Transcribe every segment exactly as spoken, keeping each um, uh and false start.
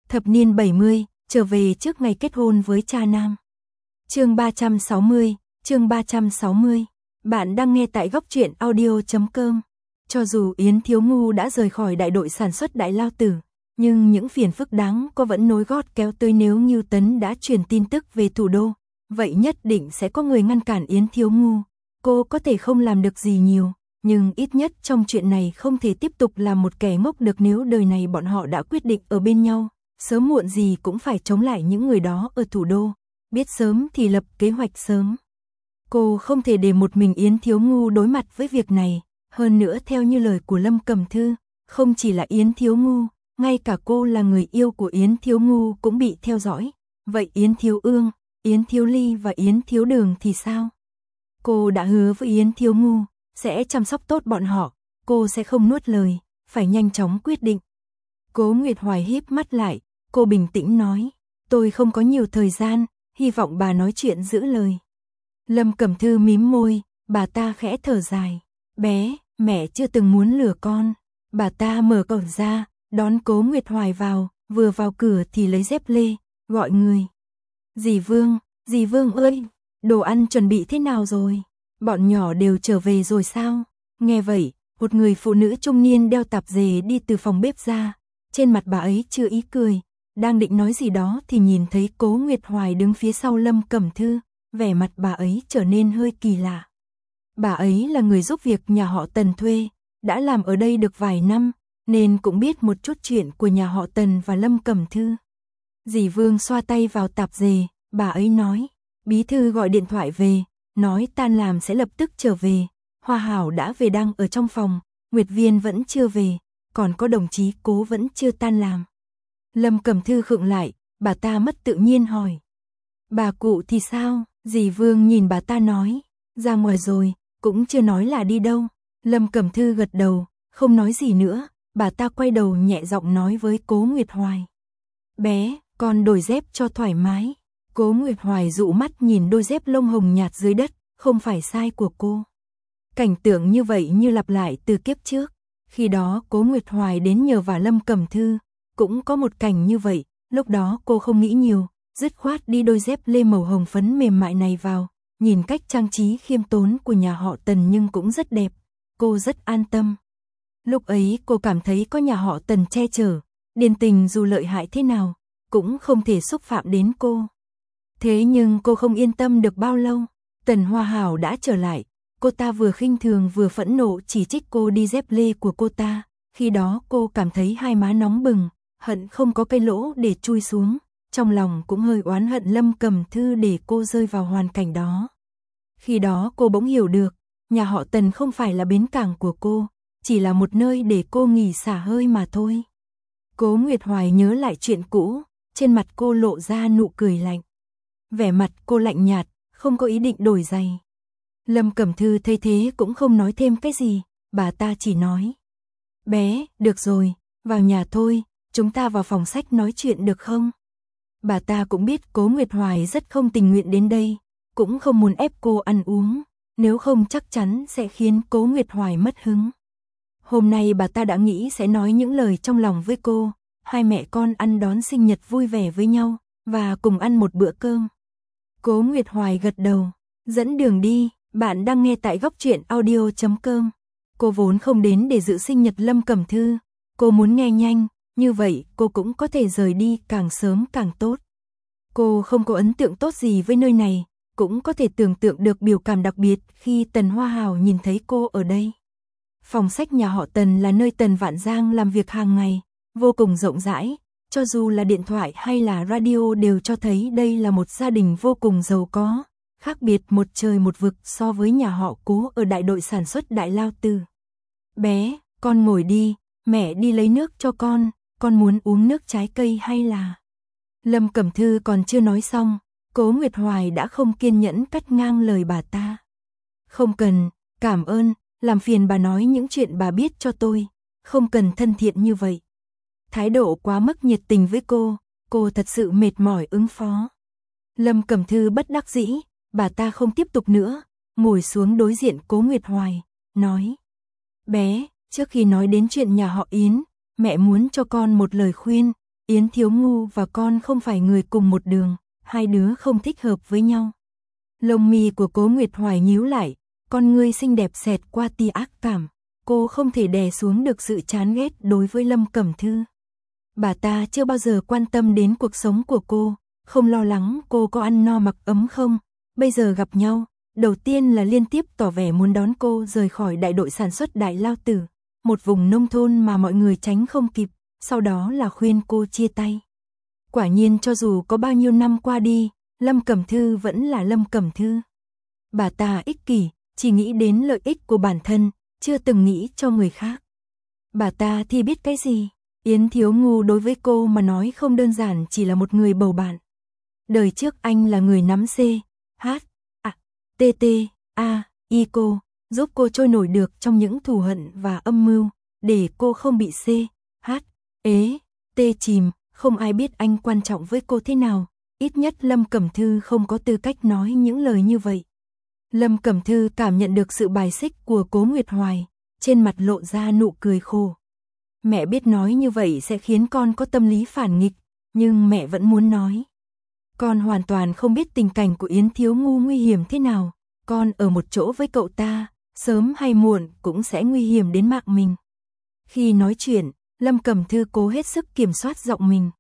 Thập niên bảy mươi, trở về trước ngày kết hôn với cha nam. Chương ba trăm sáu mươi, chương ba trăm sáu mươi. Bạn đang nghe tại góc truyện audio chấm com. Cho dù Yến Thiếu Ngu đã rời khỏi đại đội sản xuất Đại Lao Tử, nhưng những phiền phức đáng có vẫn nối gót kéo tới. Nếu Ngưu Tấn đã truyền tin tức về thủ đô, vậy nhất định sẽ có người ngăn cản Yến Thiếu Ngu. Cô có thể không làm được gì nhiều, nhưng ít nhất trong chuyện này không thể tiếp tục làm một kẻ ngốc được. Nếu đời này bọn họ đã quyết định ở bên nhau, sớm muộn gì cũng phải chống lại những người đó ở thủ đô. Biết sớm thì lập kế hoạch sớm. Cô không thể để một mình Yến Thiếu Ngu đối mặt với việc này. Hơn nữa, theo như lời của Lâm Cẩm Thư, không chỉ là Yến Thiếu Ngu, ngay cả cô là người yêu của Yến Thiếu Ngu cũng bị theo dõi. Vậy Yến Thiếu Ương, Yến Thiếu Ly và Yến Thiếu Đường thì sao? Cô đã hứa với Yến Thiếu Ngu sẽ chăm sóc tốt bọn họ, cô sẽ không nuốt lời, phải nhanh chóng quyết định. Cố Nguyệt Hoài híp mắt lại, cô bình tĩnh nói, tôi không có nhiều thời gian, hy vọng bà nói chuyện giữ lời. Lâm Cẩm Thư mím môi, bà ta khẽ thở dài, bé, mẹ chưa từng muốn lừa con. Bà ta mở cổng ra, đón Cố Nguyệt Hoài vào, vừa vào cửa thì lấy dép lê, gọi người. Dì Vương, dì Vương ơi, đồ ăn chuẩn bị thế nào rồi? Bọn nhỏ đều trở về rồi sao? Nghe vậy, một người phụ nữ trung niên đeo tạp dề đi từ phòng bếp ra. Trên mặt bà ấy chưa ý cười, đang định nói gì đó thì nhìn thấy Cố Nguyệt Hoài đứng phía sau Lâm Cẩm Thư. Vẻ mặt bà ấy trở nên hơi kỳ lạ. Bà ấy là người giúp việc nhà họ Tần thuê, đã làm ở đây được vài năm, nên cũng biết một chút chuyện của nhà họ Tần và Lâm Cẩm Thư. Dì Vương xoa tay vào tạp dề, bà ấy nói, bí thư gọi điện thoại về, nói tan làm sẽ lập tức trở về. Hoa Hảo đã về, đang ở trong phòng, Nguyệt Viên vẫn chưa về, còn có đồng chí Cố vẫn chưa tan làm. Lâm Cẩm Thư khựng lại, bà ta mất tự nhiên hỏi, bà cụ thì sao? Dì Vương nhìn bà ta nói, ra ngoài rồi, cũng chưa nói là đi đâu. Lâm Cẩm Thư gật đầu, không nói gì nữa. Bà ta quay đầu nhẹ giọng nói với Cố Nguyệt Hoài, bé, con đổi dép cho thoải mái. Cố Nguyệt Hoài dụ mắt nhìn đôi dép lông hồng nhạt dưới đất, không phải sai của cô. Cảnh tượng như vậy như lặp lại từ kiếp trước. Khi đó Cố Nguyệt Hoài đến nhờ vả Lâm Cẩm Thư, cũng có một cảnh như vậy. Lúc đó cô không nghĩ nhiều, dứt khoát đi đôi dép lê màu hồng phấn mềm mại này vào. Nhìn cách trang trí khiêm tốn của nhà họ Tần nhưng cũng rất đẹp, cô rất an tâm. Lúc ấy cô cảm thấy có nhà họ Tần che chở, Điền Tình dù lợi hại thế nào, cũng không thể xúc phạm đến cô. Thế nhưng cô không yên tâm được bao lâu, Tần Hoa Hảo đã trở lại, cô ta vừa khinh thường vừa phẫn nộ chỉ trích cô đi dép lê của cô ta. Khi đó cô cảm thấy hai má nóng bừng, hận không có cây lỗ để chui xuống. Trong lòng cũng hơi oán hận Lâm Cẩm Thư để cô rơi vào hoàn cảnh đó. Khi đó cô bỗng hiểu được, nhà họ Tần không phải là bến cảng của cô, chỉ là một nơi để cô nghỉ xả hơi mà thôi. Cố Nguyệt Hoài nhớ lại chuyện cũ, trên mặt cô lộ ra nụ cười lạnh. Vẻ mặt cô lạnh nhạt, không có ý định đổi giày. Lâm Cẩm Thư thấy thế cũng không nói thêm cái gì, bà ta chỉ nói, bé, được rồi, vào nhà thôi, chúng ta vào phòng sách nói chuyện được không? Bà ta cũng biết Cố Nguyệt Hoài rất không tình nguyện đến đây, cũng không muốn ép cô ăn uống, nếu không chắc chắn sẽ khiến Cố Nguyệt Hoài mất hứng. Hôm nay bà ta đã nghĩ sẽ nói những lời trong lòng với cô, hai mẹ con ăn đón sinh nhật vui vẻ với nhau, và cùng ăn một bữa cơm. Cố Nguyệt Hoài gật đầu, dẫn đường đi. Bạn đang nghe tại góc truyện audio chấm com. Cô vốn không đến để dự sinh nhật Lâm Cẩm Thư, cô muốn nghe nhanh, như vậy cô cũng có thể rời đi càng sớm càng tốt. Cô không có ấn tượng tốt gì với nơi này, cũng có thể tưởng tượng được biểu cảm đặc biệt khi Tần Hoa Hảo nhìn thấy cô ở đây. Phòng sách nhà họ Tần là nơi Tần Vạn Giang làm việc hàng ngày, vô cùng rộng rãi, cho dù là điện thoại hay là radio đều cho thấy đây là một gia đình vô cùng giàu có, khác biệt một trời một vực so với nhà họ Cố ở đại đội sản xuất Đại Lao Tử. Bé, con ngồi đi, mẹ đi lấy nước cho con, con muốn uống nước trái cây hay là... Lâm Cẩm Thư còn chưa nói xong, Cố Nguyệt Hoài đã không kiên nhẫn cắt ngang lời bà ta. Không cần, cảm ơn, làm phiền bà nói những chuyện bà biết cho tôi, không cần thân thiện như vậy. Thái độ quá mức nhiệt tình với cô, cô thật sự mệt mỏi ứng phó. Lâm Cẩm Thư bất đắc dĩ, bà ta không tiếp tục nữa, ngồi xuống đối diện Cố Nguyệt Hoài, nói, bé, trước khi nói đến chuyện nhà họ Yến, mẹ muốn cho con một lời khuyên, Yến Thiếu Ngu và con không phải người cùng một đường, hai đứa không thích hợp với nhau. Lông mi của Cố Nguyệt Hoài nhíu lại, con ngươi xinh đẹp xẹt qua tia ác cảm, cô không thể đè xuống được sự chán ghét đối với Lâm Cẩm Thư. Bà ta chưa bao giờ quan tâm đến cuộc sống của cô, không lo lắng cô có ăn no mặc ấm không, bây giờ gặp nhau, đầu tiên là liên tiếp tỏ vẻ muốn đón cô rời khỏi đại đội sản xuất Đại Lao Tử, một vùng nông thôn mà mọi người tránh không kịp, sau đó là khuyên cô chia tay. Quả nhiên cho dù có bao nhiêu năm qua đi, Lâm Cẩm Thư vẫn là Lâm Cẩm Thư. Bà ta ích kỷ, chỉ nghĩ đến lợi ích của bản thân, chưa từng nghĩ cho người khác. Bà ta thì biết cái gì? Yến Thiếu Ngu đối với cô mà nói không đơn giản chỉ là một người bầu bạn. Đời trước anh là người nắm C, H, A, T T, A, I cô, giúp cô trôi nổi được trong những thù hận và âm mưu, để cô không bị C, H, ế, T chìm, không ai biết anh quan trọng với cô thế nào, ít nhất Lâm Cẩm Thư không có tư cách nói những lời như vậy. Lâm Cẩm Thư cảm nhận được sự bài xích của Cố Nguyệt Hoài, trên mặt lộ ra nụ cười khổ. Mẹ biết nói như vậy sẽ khiến con có tâm lý phản nghịch, nhưng mẹ vẫn muốn nói. Con hoàn toàn không biết tình cảnh của Yến Thiếu Ngu nguy hiểm thế nào, con ở một chỗ với cậu ta, sớm hay muộn cũng sẽ nguy hiểm đến mạng mình. Khi nói chuyện, Lâm Cẩm Thư cố hết sức kiểm soát giọng mình.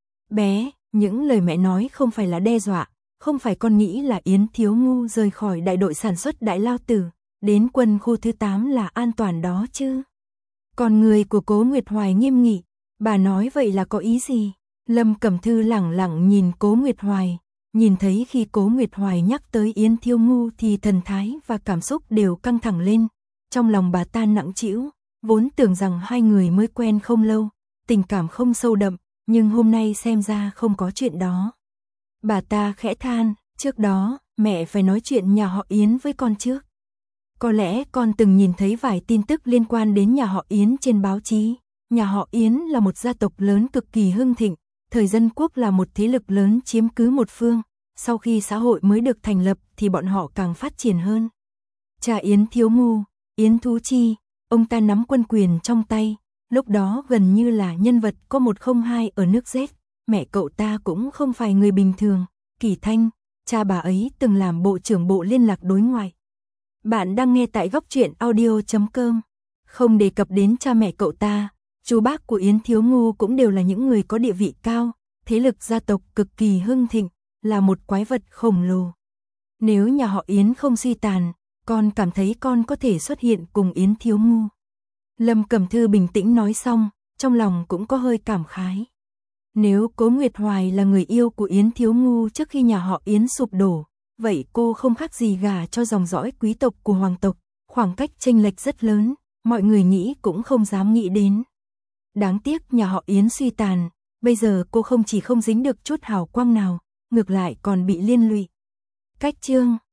Bé, những lời mẹ nói không phải là đe dọa, không phải con nghĩ là Yến Thiếu Ngu rời khỏi đại đội sản xuất Đại Lao Tử, đến quân khu thứ tám là an toàn đó chứ. Còn người của Cố Nguyệt Hoài nghiêm nghị, bà nói vậy là có ý gì? Lâm Cẩm Thư lẳng lặng nhìn Cố Nguyệt Hoài, nhìn thấy khi Cố Nguyệt Hoài nhắc tới Yến Thiếu Ngu thì thần thái và cảm xúc đều căng thẳng lên, trong lòng bà ta nặng trĩu, vốn tưởng rằng hai người mới quen không lâu, tình cảm không sâu đậm, nhưng hôm nay xem ra không có chuyện đó. Bà ta khẽ than, trước đó, mẹ phải nói chuyện nhà họ Yến với con trước. Có lẽ con từng nhìn thấy vài tin tức liên quan đến nhà họ Yến trên báo chí. Nhà họ Yến là một gia tộc lớn cực kỳ hưng thịnh, thời Dân Quốc là một thế lực lớn chiếm cứ một phương, sau khi xã hội mới được thành lập thì bọn họ càng phát triển hơn. Cha Yến Thiếu Ngu, Yến Thú Chi, ông ta nắm quân quyền trong tay, lúc đó gần như là nhân vật có một không hai ở nước Z, mẹ cậu ta cũng không phải người bình thường, Kỳ Thanh, cha bà ấy từng làm bộ trưởng bộ liên lạc đối ngoại. Bạn đang nghe tại góc truyện audio chấm com. Không đề cập đến cha mẹ cậu ta, chú bác của Yến Thiếu Ngu cũng đều là những người có địa vị cao, thế lực gia tộc cực kỳ hưng thịnh, là một quái vật khổng lồ. Nếu nhà họ Yến không suy tàn, con cảm thấy con có thể xuất hiện cùng Yến Thiếu Ngu. Lâm Cẩm Thư bình tĩnh nói xong, trong lòng cũng có hơi cảm khái. Nếu Cố Nguyệt Hoài là người yêu của Yến Thiếu Ngu trước khi nhà họ Yến sụp đổ, vậy cô không khác gì gả cho dòng dõi quý tộc của hoàng tộc, khoảng cách chênh lệch rất lớn, mọi người nghĩ cũng không dám nghĩ đến. Đáng tiếc nhà họ Yến suy tàn, bây giờ cô không chỉ không dính được chút hào quang nào, ngược lại còn bị liên lụy. Cách chương